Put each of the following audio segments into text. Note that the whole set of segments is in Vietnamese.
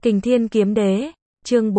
Kình Thiên Kiếm Đế, chương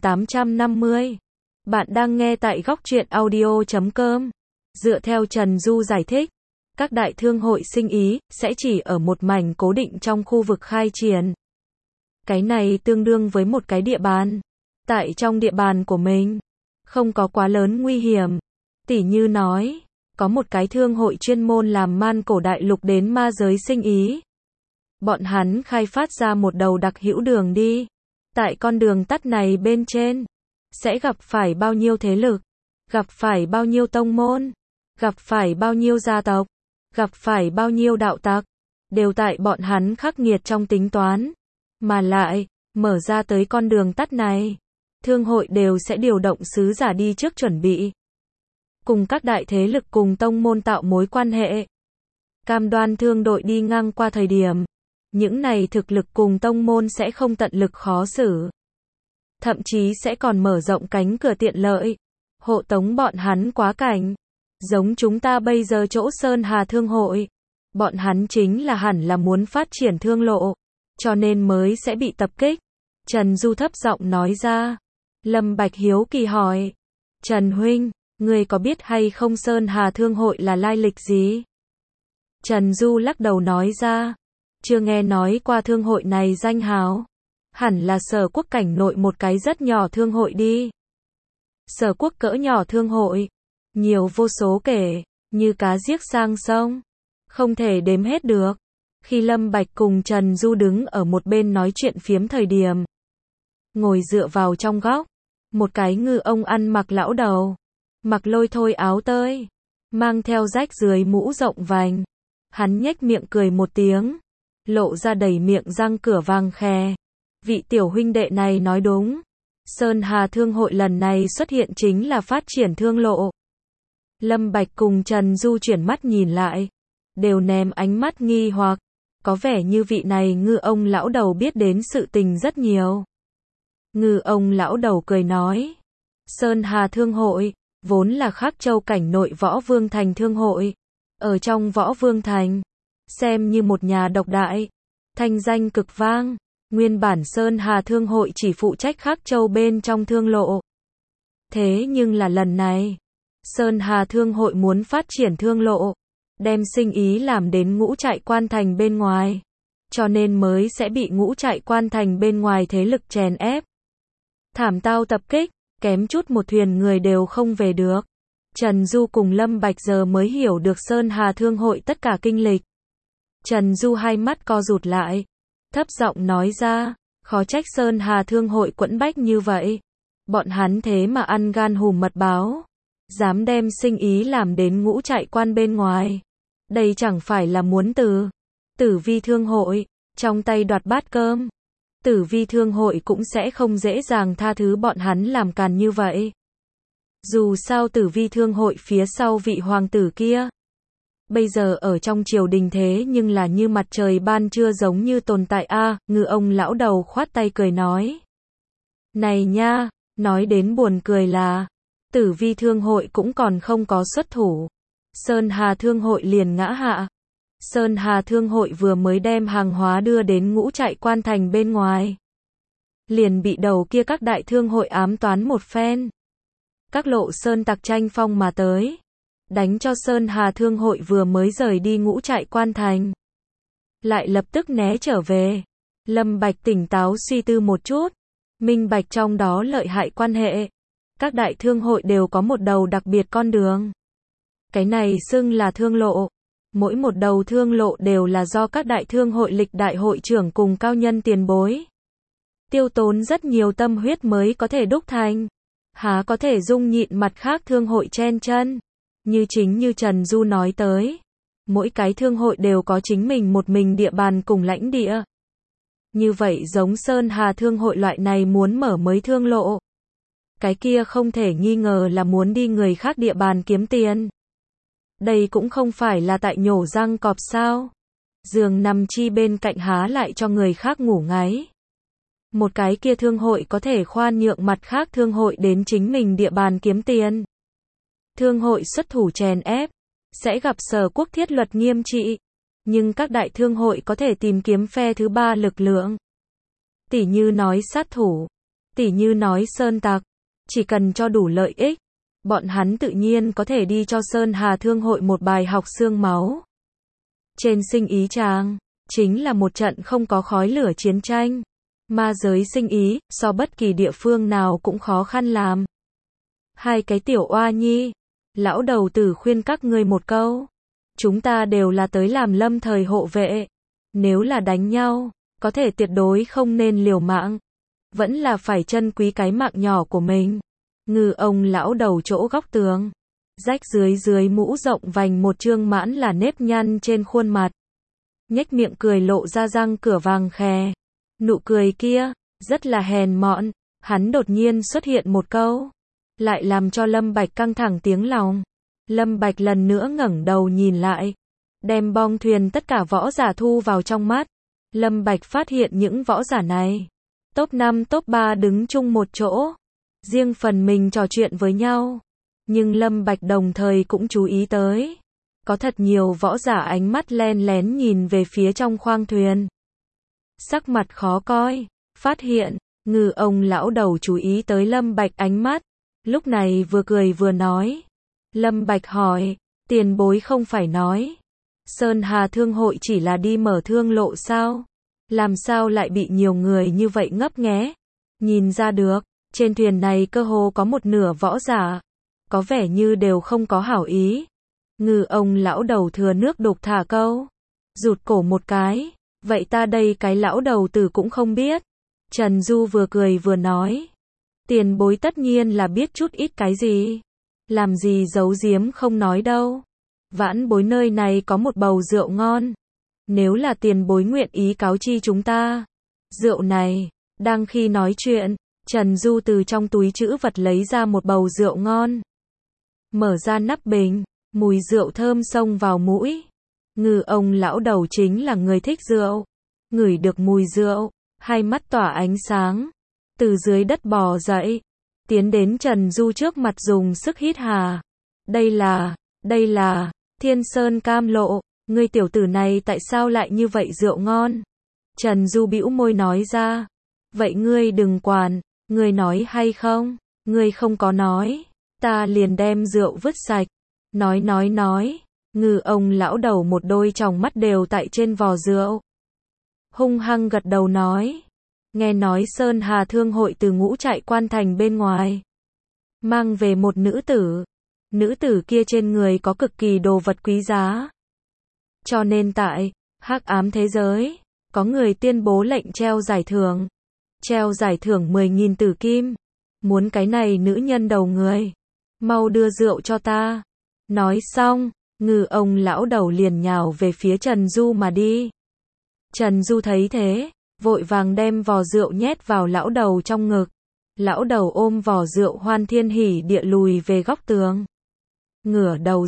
4850. Bạn đang nghe tại góc truyện audio.com. Dựa theo Trần Du giải thích, các đại thương hội sinh ý sẽ chỉ ở một mảnh cố định trong khu vực khai triển. Cái này tương đương với một cái địa bàn. Tại trong địa bàn của mình, không có quá lớn nguy hiểm. Tỉ như nói, có một cái thương hội chuyên môn làm man cổ đại lục đến ma giới sinh ý. Bọn hắn khai phát ra một đầu đặc hữu đường đi. Tại con đường tắt này bên trên, sẽ gặp phải bao nhiêu thế lực, gặp phải bao nhiêu tông môn, gặp phải bao nhiêu gia tộc, gặp phải bao nhiêu đạo tặc, đều tại bọn hắn khắc nghiệt trong tính toán. Mà lại, mở ra tới con đường tắt này, thương hội đều sẽ điều động sứ giả đi trước chuẩn bị. Cùng các đại thế lực cùng tông môn tạo mối quan hệ. Cam đoan thương đội đi ngang qua thời điểm, những này thực lực cùng tông môn sẽ không tận lực khó xử. Thậm chí sẽ còn mở rộng cánh cửa tiện lợi, hộ tống bọn hắn quá cảnh. Giống chúng ta bây giờ chỗ Sơn Hà Thương hội, bọn hắn chính là hẳn là muốn phát triển thương lộ, cho nên mới sẽ bị tập kích. Trần Du thấp giọng nói ra. Lâm Bạch hiếu kỳ hỏi, Trần huynh, người có biết hay không Sơn Hà Thương hội là lai lịch gì? Trần Du lắc đầu nói ra, chưa nghe nói qua thương hội này danh hào. Hẳn là Sở Quốc cảnh nội một cái rất nhỏ thương hội đi. Sở Quốc cỡ nhỏ thương hội, nhiều vô số kể, như cá giết sang sông, không thể đếm hết được. Khi Lâm Bạch cùng Trần Du đứng ở một bên nói chuyện phiếm thời điểm, ngồi dựa vào trong góc, một cái ngư ông ăn mặc lão đầu, mặc lôi thôi áo tơi, mang theo rách rưới mũ rộng vành. Hắn nhếch miệng cười một tiếng, lộ ra đầy miệng răng cửa vàng khè. Vị tiểu huynh đệ này nói đúng. Sơn Hà Thương hội lần này xuất hiện chính là phát triển thương lộ. Lâm Bạch cùng Trần Du chuyển mắt nhìn lại, đều ném ánh mắt nghi hoặc. Có vẻ như vị này ngư ông lão đầu biết đến sự tình rất nhiều. Ngư ông lão đầu cười nói, Sơn Hà Thương hội, vốn là Khắc Châu cảnh nội Võ Vương Thành Thương hội. Ở trong Võ Vương Thành, xem như một nhà độc đại, thanh danh cực vang. Nguyên bản Sơn Hà Thương hội chỉ phụ trách Khắc Châu bên trong thương lộ. Thế nhưng là lần này, Sơn Hà Thương hội muốn phát triển thương lộ, đem sinh ý làm đến Ngũ Trại Quan Thành bên ngoài, cho nên mới sẽ bị Ngũ Trại Quan Thành bên ngoài thế lực chèn ép. Thảm tao tập kích, kém chút một thuyền người đều không về được. Trần Du cùng Lâm Bạch giờ mới hiểu được Sơn Hà Thương hội tất cả kinh lịch. Trần Du hai mắt co rụt lại, thấp giọng nói ra, khó trách Sơn Hà Thương hội quẫn bách như vậy. Bọn hắn thế mà ăn gan hùm mật báo, dám đem sinh ý làm đến Ngũ Trại Quan bên ngoài. Đây chẳng phải là muốn từ Tử Vi Thương hội trong tay đoạt bát cơm. Tử Vi Thương hội cũng sẽ không dễ dàng tha thứ bọn hắn làm càn như vậy. Dù sao Tử Vi Thương hội phía sau vị hoàng tử kia, bây giờ ở trong triều đình thế nhưng là như mặt trời ban trưa giống như tồn tại a. Ngư ông lão đầu khoát tay cười nói, này nha, nói đến buồn cười là, Tử Vi Thương hội cũng còn không có xuất thủ, Sơn Hà Thương hội liền ngã hạ. Sơn Hà Thương hội vừa mới đem hàng hóa đưa đến Ngũ Trại Quan Thành bên ngoài, liền bị đầu kia các đại thương hội ám toán một phen. Các lộ sơn tặc tranh phong mà tới, đánh cho Sơn Hà Thương hội vừa mới rời đi Ngũ Trại Quan Thành, lại lập tức né trở về. Lâm Bạch tỉnh táo suy tư một chút, minh bạch trong đó lợi hại quan hệ. Các đại thương hội đều có một đầu đặc biệt con đường. Cái này xưng là thương lộ. Mỗi một đầu thương lộ đều là do các đại thương hội lịch đại hội trưởng cùng cao nhân tiền bối tiêu tốn rất nhiều tâm huyết mới có thể đúc thành. Há có thể dung nhịn mặt khác thương hội chen chân. Như Trần Du nói tới, mỗi cái thương hội đều có chính mình một mình địa bàn cùng lãnh địa. Như vậy giống Sơn Hà Thương hội loại này muốn mở mới thương lộ, cái kia không thể nghi ngờ là muốn đi người khác địa bàn kiếm tiền. Đây cũng không phải là tại nhổ răng cọp sao. Giường nằm chi bên cạnh há lại cho người khác ngủ ngáy. Một cái kia thương hội có thể khoan nhượng mặt khác thương hội đến chính mình địa bàn kiếm tiền. Thương hội xuất thủ chèn ép, sẽ gặp Sở Quốc thiết luật nghiêm trị. Nhưng các đại thương hội có thể tìm kiếm phe thứ ba lực lượng. Tỉ như nói sát thủ, tỉ như nói sơn tặc, chỉ cần cho đủ lợi ích, bọn hắn tự nhiên có thể đi cho Sơn Hà Thương hội một bài học xương máu. Trên sinh ý tràng, chính là một trận không có khói lửa chiến tranh. Ma giới sinh ý, so bất kỳ địa phương nào cũng khó khăn làm. Hai cái tiểu oa nhi, lão đầu tử khuyên các ngươi một câu. Chúng ta đều là tới làm lâm thời hộ vệ. Nếu là đánh nhau, có thể tuyệt đối không nên liều mạng. Vẫn là phải trân quý cái mạng nhỏ của mình. Ngư ông lão đầu chỗ góc tường. Rách dưới mũ rộng vành một trương mãn là nếp nhăn trên khuôn mặt. Nhếch miệng cười lộ ra răng cửa vàng khè. Nụ cười kia, rất là hèn mọn. Hắn đột nhiên xuất hiện một câu. Lại làm cho Lâm Bạch căng thẳng tiếng lòng. Lâm Bạch lần nữa ngẩng đầu nhìn lại. Đem bong thuyền tất cả võ giả thu vào trong mắt. Lâm Bạch phát hiện những võ giả này. Top 5 top 3 đứng chung một chỗ. Riêng phần mình trò chuyện với nhau. Nhưng Lâm Bạch đồng thời cũng chú ý tới. Có thật nhiều võ giả ánh mắt len lén nhìn về phía trong khoang thuyền. Sắc mặt khó coi. Phát hiện, Ngư ông lão đầu chú ý tới Lâm Bạch ánh mắt. Lúc này vừa cười vừa nói. Lâm Bạch hỏi, tiền bối không phải nói. Sơn Hà Thương hội chỉ là đi mở thương lộ sao? Làm sao lại bị nhiều người như vậy ngấp nghé? Nhìn ra được, trên thuyền này cơ hồ có một nửa võ giả. Có vẻ như đều không có hảo ý. Ngư ông lão đầu thừa nước đục thả câu. Rụt cổ một cái. Vậy ta đây cái lão đầu tử cũng không biết. Trần Du vừa cười vừa nói. Tiền bối tất nhiên là biết chút ít cái gì. Làm gì giấu giếm không nói đâu. Vãn bối nơi này có một bầu rượu ngon. Nếu là tiền bối nguyện ý cáo chi chúng ta. Rượu này, đang khi nói chuyện, Trần Du từ trong túi trữ vật lấy ra một bầu rượu ngon. Mở ra nắp bình, mùi rượu thơm xông vào mũi. Ngư ông lão đầu chính là người thích rượu. Ngửi được mùi rượu, hai mắt tỏa ánh sáng. Từ dưới đất bò dậy, tiến đến Trần Du trước mặt dùng sức hít hà. Đây là, Thiên Sơn Cam Lộ, ngươi tiểu tử này tại sao lại như vậy rượu ngon? Trần Du bĩu môi nói ra. Vậy ngươi đừng quản, ngươi nói hay không? Ngươi không có nói, ta liền đem rượu vứt sạch. Nói. Ngư ông lão đầu một đôi tròng mắt đều tại trên vò rượu. Hung hăng gật đầu nói. Nghe nói Sơn Hà Thương hội từ Ngũ Trại Quan thành bên ngoài. Mang về một nữ tử. Nữ tử kia trên người có cực kỳ đồ vật quý giá. Cho nên tại Hắc Ám thế giới, có người tuyên bố lệnh treo giải thưởng. Treo giải thưởng 10.000 tử kim. Muốn cái này nữ nhân đầu người. Mau đưa rượu cho ta. Nói xong, Ngư ông lão đầu liền nhào về phía Trần Du mà đi. Trần Du thấy thế, vội vàng đem vò rượu nhét vào lão đầu trong ngực. Lão đầu ôm vò rượu hoan thiên hỉ địa lùi về góc tường. Ngửa đầu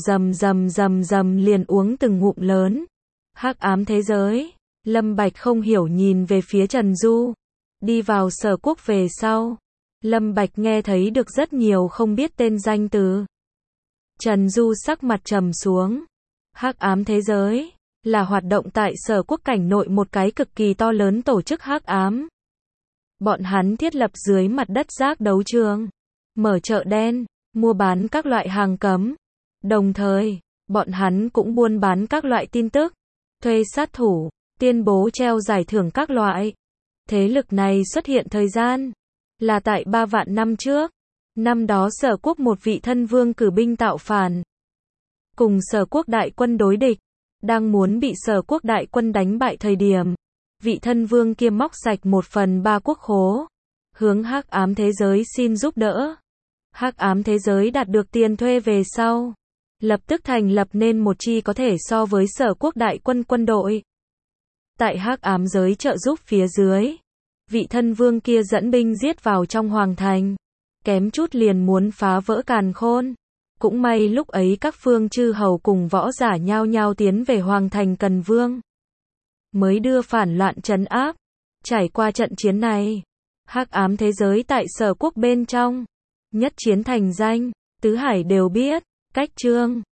rầm liền uống từng ngụm lớn. Hắc Ám thế giới, Lâm Bạch không hiểu nhìn về phía Trần Du. Đi vào Sở Quốc về sau, Lâm Bạch nghe thấy được rất nhiều không biết tên danh từ. Trần Du sắc mặt trầm xuống. Hắc Ám thế giới là hoạt động tại Sở Quốc cảnh nội một cái cực kỳ to lớn tổ chức hắc ám. Bọn hắn thiết lập dưới mặt đất giác đấu trường, mở chợ đen, mua bán các loại hàng cấm. Đồng thời, bọn hắn cũng buôn bán các loại tin tức, thuê sát thủ, tuyên bố treo giải thưởng các loại. Thế lực này xuất hiện thời gian là tại 3 vạn năm trước. Năm đó Sở Quốc một vị thân vương cử binh tạo phản, cùng Sở Quốc đại quân đối địch, đang muốn bị Sở Quốc đại quân đánh bại thời điểm, vị thân vương kia móc sạch 1/3 quốc khố, hướng Hắc Ám thế giới xin giúp đỡ. Hắc Ám thế giới đạt được tiền thuê về sau, lập tức thành lập nên một chi có thể so với Sở Quốc đại quân quân đội. Tại Hắc Ám giới trợ giúp phía dưới, vị thân vương kia dẫn binh giết vào trong hoàng thành, kém chút liền muốn phá vỡ càn khôn. Cũng may lúc ấy các phương chư hầu cùng võ giả nhao nhao tiến về hoàng thành Cần Vương, mới đưa phản loạn trấn áp. Trải qua trận chiến này, Hắc Ám thế giới tại Sở Quốc bên trong nhất chiến thành danh, tứ hải đều biết. Cách chương